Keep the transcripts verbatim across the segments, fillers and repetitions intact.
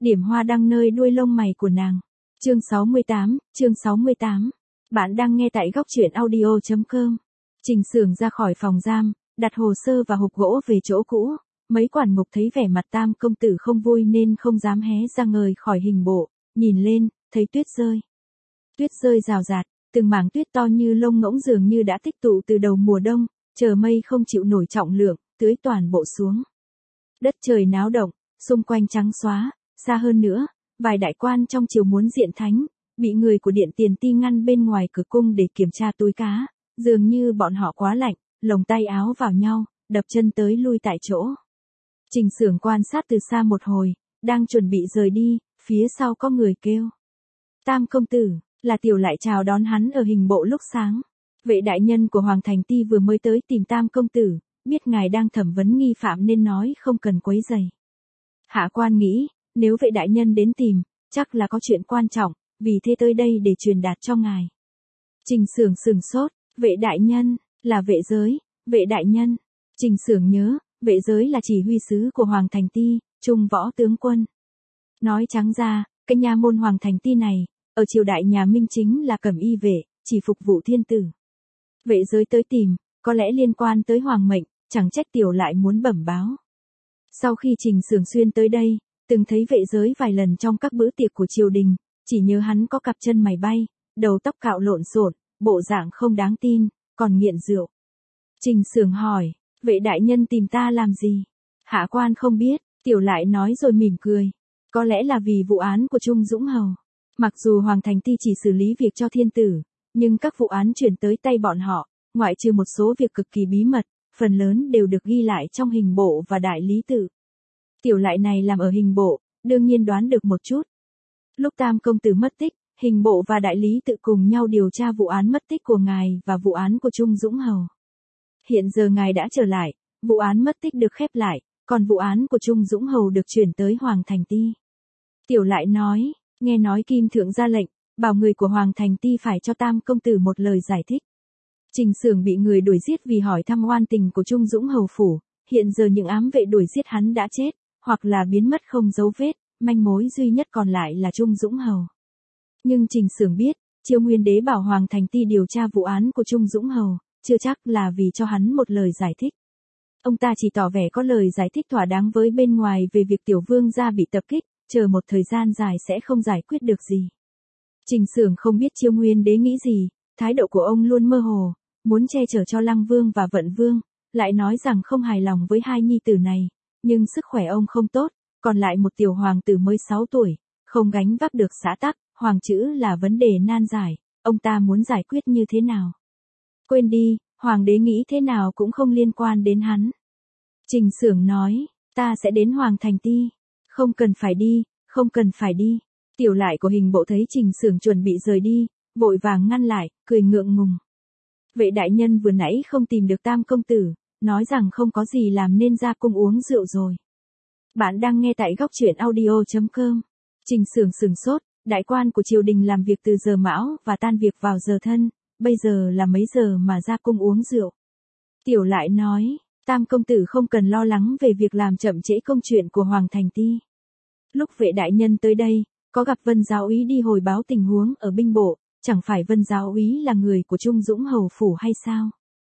điểm hoa đăng nơi đuôi lông mày của nàng. Chương sáu mươi tám, chương sáu mươi tám. Bạn đang nghe tại góc truyện audio chấm com. Trình Sưởng ra khỏi phòng giam, đặt hồ sơ và hộp gỗ về chỗ cũ. Mấy quản ngục thấy vẻ mặt Tam công tử không vui nên không dám hé ra ngời khỏi hình bộ, nhìn lên, thấy tuyết rơi. Tuyết rơi rào rạt, từng mảng tuyết to như lông ngỗng dường như đã tích tụ từ đầu mùa đông, chờ mây không chịu nổi trọng lượng, tưới toàn bộ xuống. Đất trời náo động, xung quanh trắng xóa, xa hơn nữa, vài đại quan trong triều muốn diện thánh, bị người của Điện Tiền Ti ngăn bên ngoài cửa cung để kiểm tra túi cá, dường như bọn họ quá lạnh, lồng tay áo vào nhau, đập chân tới lui tại chỗ. Trình Sưởng quan sát từ xa một hồi, đang chuẩn bị rời đi, phía sau có người kêu. Tam công tử, là Tiểu Lại chào đón hắn ở hình bộ lúc sáng. Vệ đại nhân của Hoàng Thành Ti vừa mới tới tìm Tam công tử, biết ngài đang thẩm vấn nghi phạm nên nói không cần quấy rầy. Hạ quan nghĩ, nếu vệ đại nhân đến tìm, chắc là có chuyện quan trọng, vì thế tới đây để truyền đạt cho ngài. Trình Sưởng sừng sốt, vệ đại nhân, là vệ giới, vệ đại nhân. Trình Sưởng nhớ, vệ giới là chỉ huy sứ của Hoàng Thành Ti, trung võ tướng quân. Nói trắng ra, cái nha môn Hoàng Thành Ti này, ở triều đại nhà Minh chính là cẩm y vệ, chỉ phục vụ thiên tử. Vệ giới tới tìm, có lẽ liên quan tới hoàng mệnh, chẳng trách Tiểu Lại muốn bẩm báo. Sau khi Trình Sưởng xuyên tới đây, từng thấy vệ giới vài lần trong các bữa tiệc của triều đình, chỉ nhớ hắn có cặp chân mày bay, đầu tóc cạo lộn xộn, bộ dạng không đáng tin, còn nghiện rượu. Trình Sưởng hỏi, vệ đại nhân tìm ta làm gì? Hạ quan không biết, Tiểu Lại nói rồi mỉm cười. Có lẽ là vì vụ án của Trung Dũng Hầu. Mặc dù Hoàng Thành Ti chỉ xử lý việc cho thiên tử, nhưng các vụ án chuyển tới tay bọn họ, ngoại trừ một số việc cực kỳ bí mật, phần lớn đều được ghi lại trong hình bộ và đại lý tự. Tiểu Lại này làm ở hình bộ, đương nhiên đoán được một chút. Lúc Tam công tử mất tích, hình bộ và đại lý tự cùng nhau điều tra vụ án mất tích của ngài và vụ án của Trung Dũng Hầu. Hiện giờ ngài đã trở lại, vụ án mất tích được khép lại, còn vụ án của Trung Dũng Hầu được chuyển tới Hoàng Thành Ti. Tiểu Lại nói, nghe nói Kim Thượng ra lệnh, bảo người của Hoàng Thành Ti phải cho Tam công tử một lời giải thích. Trình Sưởng bị người đuổi giết vì hỏi thăm oan tình của Trung Dũng Hầu phủ, hiện giờ những ám vệ đuổi giết hắn đã chết, hoặc là biến mất không dấu vết, manh mối duy nhất còn lại là Trung Dũng Hầu. Nhưng Trình Sưởng biết, Chiêu Nguyên Đế bảo Hoàng Thành Ti điều tra vụ án của Trung Dũng Hầu, chưa chắc là vì cho hắn một lời giải thích. Ông ta chỉ tỏ vẻ có lời giải thích thỏa đáng với bên ngoài về việc tiểu vương gia bị tập kích, chờ một thời gian dài sẽ không giải quyết được gì. Trình Sưởng không biết Chiêu Nguyên Đế nghĩ gì, thái độ của ông luôn mơ hồ, muốn che chở cho Lăng Vương và Vận Vương, lại nói rằng không hài lòng với hai nhi tử này, nhưng sức khỏe ông không tốt, còn lại một tiểu hoàng tử mới sáu tuổi, không gánh vác được xã tắc, hoàng chữ là vấn đề nan giải, ông ta muốn giải quyết như thế nào? Quên đi, hoàng đế nghĩ thế nào cũng không liên quan đến hắn. Trình Sưởng nói, ta sẽ đến Hoàng Thành Ti. Không cần phải đi, không cần phải đi. Tiểu Lại của hình bộ thấy Trình Sưởng chuẩn bị rời đi, vội vàng ngăn lại, cười ngượng ngùng. Vệ đại nhân vừa nãy không tìm được Tam công tử, nói rằng không có gì làm nên ra cung uống rượu rồi. Bạn đang nghe tại góc truyện audio chấm com. Trình Sưởng sừng sốt, đại quan của triều đình làm việc từ giờ mão và tan việc vào giờ thân, bây giờ là mấy giờ mà ra cung uống rượu. Tiểu Lại nói, Tam công tử không cần lo lắng về việc làm chậm trễ công chuyện của Hoàng Thành Ti. Lúc vệ đại nhân tới đây, có gặp Vân giáo úy đi hồi báo tình huống ở binh bộ, chẳng phải Vân giáo úy là người của Trung Dũng Hầu phủ hay sao?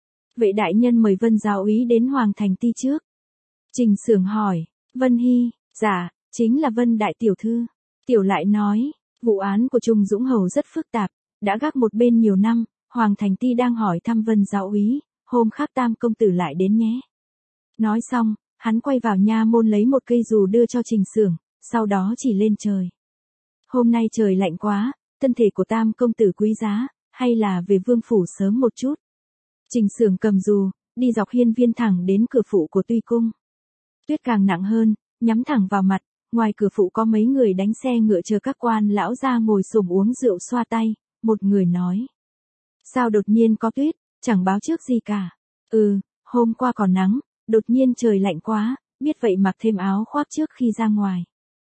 Vệ đại nhân mời Vân giáo úy đến Hoàng Thành Ti trước. Trình Sưởng hỏi, Vân Hy, dạ, chính là Vân đại tiểu thư. Tiểu Lại nói, vụ án của Trung Dũng Hầu rất phức tạp, đã gác một bên nhiều năm, Hoàng Thành Ti đang hỏi thăm Vân giáo úy, hôm khác Tam công tử lại đến nhé. Nói xong, hắn quay vào nha môn lấy một cây dù đưa cho Trình Sưởng, sau đó chỉ lên trời. Hôm nay trời lạnh quá, thân thể của Tam công tử quý giá, hay là về vương phủ sớm một chút. Trình Sưởng cầm dù, đi dọc hiên viên thẳng đến cửa phụ của Tuy cung. Tuyết càng nặng hơn, nhắm thẳng vào mặt, ngoài cửa phụ có mấy người đánh xe ngựa chờ các quan lão ra ngồi xổm uống rượu xoa tay, một người nói. Sao đột nhiên có tuyết, chẳng báo trước gì cả. Ừ, hôm qua còn nắng, đột nhiên trời lạnh quá, biết vậy mặc thêm áo khoác trước khi ra ngoài.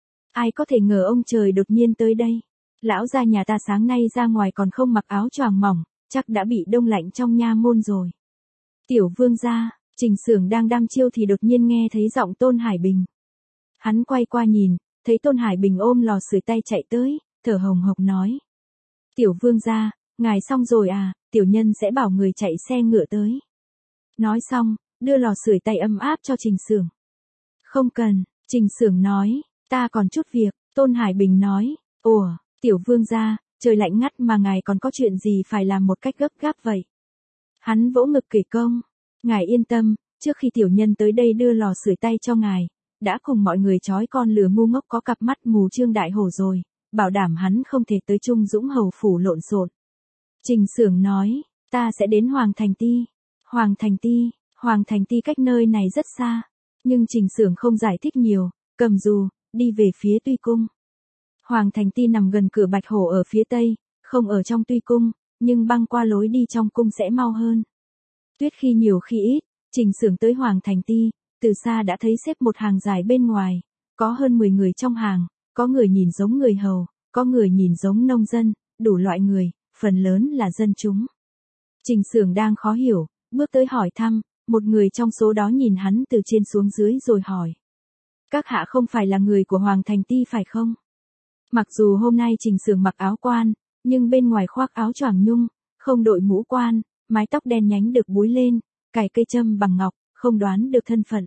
Ai có thể ngờ ông trời đột nhiên tới đây. Lão gia nhà ta sáng nay ra ngoài còn không mặc áo choàng mỏng, chắc đã bị đông lạnh trong nha môn rồi. Tiểu vương gia, Trình Sưởng đang đăm chiêu thì đột nhiên nghe thấy giọng Tôn Hải Bình. Hắn quay qua nhìn, thấy Tôn Hải Bình ôm lò sưởi tay chạy tới, thở hồng hộc nói. Tiểu vương gia, ngài xong rồi à, tiểu nhân sẽ bảo người chạy xe ngựa tới. Nói xong, đưa lò sưởi tay ấm áp cho Trình Xưởng. Không cần, Trình Xưởng nói, ta còn chút việc, Tôn Hải Bình nói, ủa, tiểu vương gia, trời lạnh ngắt mà ngài còn có chuyện gì phải làm một cách gấp gáp vậy. Hắn vỗ ngực kể công, ngài yên tâm, trước khi tiểu nhân tới đây đưa lò sưởi tay cho ngài, đã cùng mọi người trói con lừa ngu ngốc có cặp mắt mù Trương Đại Hổ rồi, bảo đảm hắn không thể tới Trung Dũng Hầu phủ lộn xộn. Trình Xưởng nói, ta sẽ đến Hoàng Thành Ti. Hoàng Thành Ti, Hoàng Thành Ti cách nơi này rất xa, nhưng Trình Xưởng không giải thích nhiều, cầm dù, đi về phía Tuy Cung. Hoàng Thành Ti nằm gần cửa Bạch Hổ ở phía tây, không ở trong Tuy Cung, nhưng băng qua lối đi trong cung sẽ mau hơn. Tuyết khi nhiều khi ít, Trình Xưởng tới Hoàng Thành Ti, từ xa đã thấy xếp một hàng dài bên ngoài, có hơn mười người trong hàng, có người nhìn giống người hầu, có người nhìn giống nông dân, đủ loại người, phần lớn là dân chúng. Trình Xưởng đang khó hiểu, bước tới hỏi thăm, một người trong số đó nhìn hắn từ trên xuống dưới rồi hỏi. Các hạ không phải là người của Hoàng Thành Ti phải không? Mặc dù hôm nay Trình Xưởng mặc áo quan, nhưng bên ngoài khoác áo choàng nhung, không đội mũ quan, mái tóc đen nhánh được búi lên, cài cây châm bằng ngọc, không đoán được thân phận.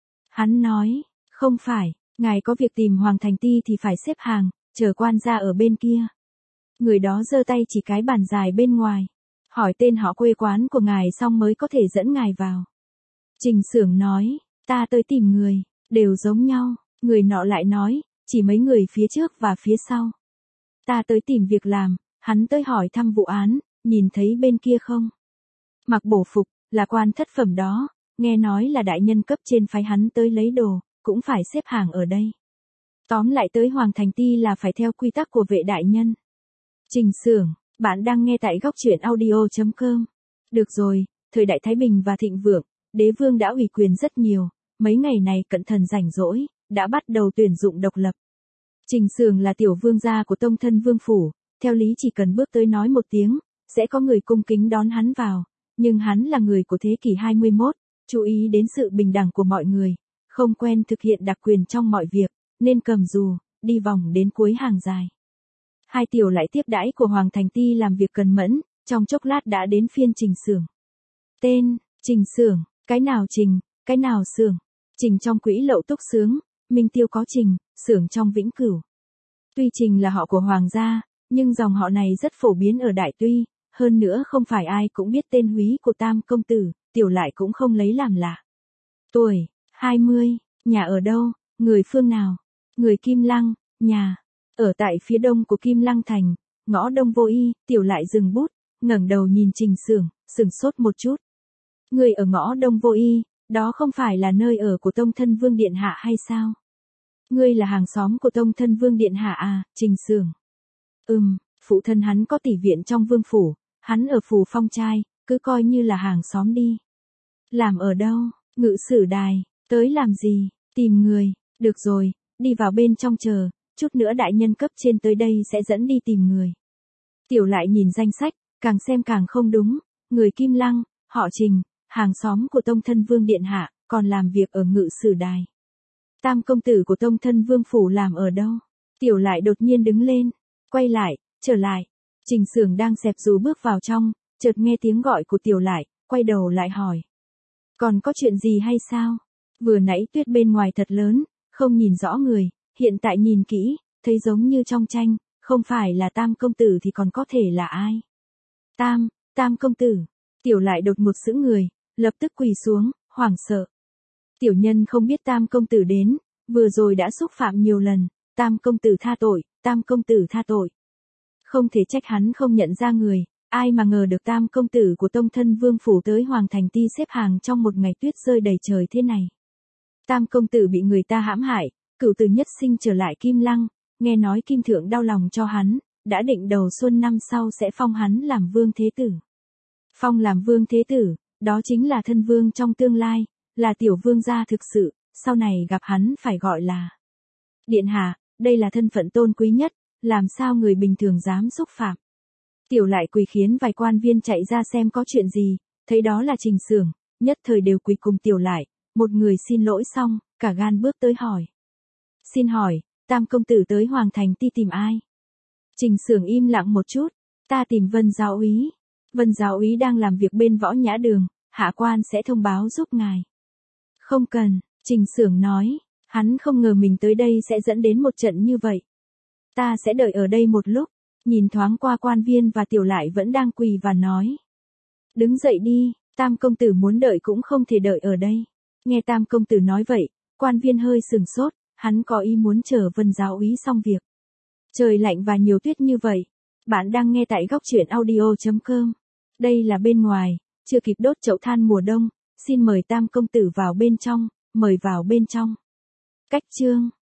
Hắn nói, không phải, ngài có việc tìm Hoàng Thành Ti thì phải xếp hàng, chờ quan gia ở bên kia. Người đó giơ tay chỉ cái bàn dài bên ngoài, hỏi tên họ quê quán của ngài xong mới có thể dẫn ngài vào. Trình Xưởng nói, ta tới tìm người, đều giống nhau, người nọ lại nói, chỉ mấy người phía trước và phía sau. Ta tới tìm việc làm, hắn tới hỏi thăm vụ án, nhìn thấy bên kia không? Mặc bổ phục, là quan thất phẩm đó, nghe nói là đại nhân cấp trên phái hắn tới lấy đồ, cũng phải xếp hàng ở đây. Tóm lại tới Hoàng Thành Ti là phải theo quy tắc của vệ đại nhân. Trình Xưởng, bạn đang nghe tại góc truyện audio chấm com. Được rồi, thời đại Thái Bình và thịnh vượng, đế vương đã ủy quyền rất nhiều, mấy ngày này cận thần rảnh rỗi, đã bắt đầu tuyển dụng độc lập. Trình Xưởng là tiểu vương gia của tông thân vương phủ, theo lý chỉ cần bước tới nói một tiếng, sẽ có người cung kính đón hắn vào, nhưng hắn là người của thế kỷ hai mươi mốt, chú ý đến sự bình đẳng của mọi người, không quen thực hiện đặc quyền trong mọi việc, nên cầm dù, đi vòng đến cuối hàng dài. Hai tiểu lại tiếp đãi của Hoàng Thành Ti làm việc cần mẫn, trong chốc lát đã đến phiên Trình Xưởng. Tên, Trình Xưởng, cái nào Trình, cái nào Xưởng. Trình trong Quỹ Lậu Túc Xướng, Minh Tiêu có Trình, Xưởng trong Vĩnh Cửu. Tuy Trình là họ của Hoàng gia, nhưng dòng họ này rất phổ biến ở Đại Tuy, hơn nữa không phải ai cũng biết tên húy của Tam công tử, tiểu lại cũng không lấy làm lạ. Tuổi, hai mươi, nhà ở đâu, người phương nào? Người Kim Lăng, nhà, ở tại phía đông của Kim Lăng thành, ngõ Đông Vô Y, tiểu lại dừng bút, ngẩng đầu nhìn Trình Xưởng, sừng sốt một chút. Người ở ngõ Đông Vô Y, đó không phải là nơi ở của tông thân vương điện hạ hay sao? Ngươi là hàng xóm của tông thân vương điện hạ à, Trình Xưởng? Ừm, phụ thân hắn có tỷ viện trong vương phủ, hắn ở phủ Phong Trai, cứ coi như là hàng xóm đi. Làm ở đâu? Ngự sử đài, tới làm gì? Tìm người, được rồi, đi vào bên trong chờ, chút nữa đại nhân cấp trên tới đây sẽ dẫn đi tìm người. Tiểu lại nhìn danh sách, càng xem càng không đúng, người Kim Lăng, họ Trình, hàng xóm của tông thân vương điện hạ, còn làm việc ở ngự sử đài. Tam công tử của tông thân vương phủ làm ở đâu? Tiểu lại đột nhiên đứng lên, quay lại, trở lại. Trình Xưởng đang xẹp dù bước vào trong, chợt nghe tiếng gọi của tiểu lại, quay đầu lại hỏi. Còn có chuyện gì hay sao? Vừa nãy tuyết bên ngoài thật lớn, không nhìn rõ người, hiện tại nhìn kỹ, thấy giống như trong tranh, không phải là Tam công tử thì còn có thể là ai? Tam, Tam công tử. Tiểu lại đột ngột sững người, lập tức quỳ xuống, hoảng sợ. Tiểu nhân không biết Tam công tử đến, vừa rồi đã xúc phạm nhiều lần, Tam công tử tha tội, Tam công tử tha tội. Không thể trách hắn không nhận ra người, ai mà ngờ được Tam công tử của tông thân vương phủ tới Hoàng Thành Ti xếp hàng trong một ngày tuyết rơi đầy trời thế này. Tam công tử bị người ta hãm hại, cửu tử nhất sinh trở lại Kim Lăng, nghe nói Kim thượng đau lòng cho hắn, đã định đầu xuân năm sau sẽ phong hắn làm vương thế tử. Phong làm vương thế tử, đó chính là thân vương trong tương lai, là tiểu vương gia thực sự, sau này gặp hắn phải gọi là điện hạ, đây là thân phận tôn quý nhất, làm sao người bình thường dám xúc phạm. Tiểu lại quỳ khiến vài quan viên chạy ra xem có chuyện gì, thấy đó là Trình Xưởng, nhất thời đều quỳ cùng tiểu lại, một người xin lỗi xong, cả gan bước tới hỏi. Xin hỏi, Tam công tử tới Hoàng Thành ti tìm ai? Trình Xưởng im lặng một chút, ta tìm Vân giáo úy. Vân giáo úy đang làm việc bên Võ Nhã Đường, hạ quan sẽ thông báo giúp ngài. Không cần, Trình Xưởng nói, hắn không ngờ mình tới đây sẽ dẫn đến một trận như vậy. Ta sẽ đợi ở đây một lúc, nhìn thoáng qua quan viên và tiểu lại vẫn đang quỳ và nói. Đứng dậy đi, Tam công tử muốn đợi cũng không thể đợi ở đây. Nghe Tam công tử nói vậy, quan viên hơi sừng sốt, hắn có ý muốn chờ Vân giáo úy xong việc. Trời lạnh và nhiều tuyết như vậy. Bạn đang nghe tại góc truyện audio chấm com. Đây là bên ngoài, chưa kịp đốt chậu than mùa đông, xin mời Tam công tử vào bên trong, mời vào bên trong. Cách chương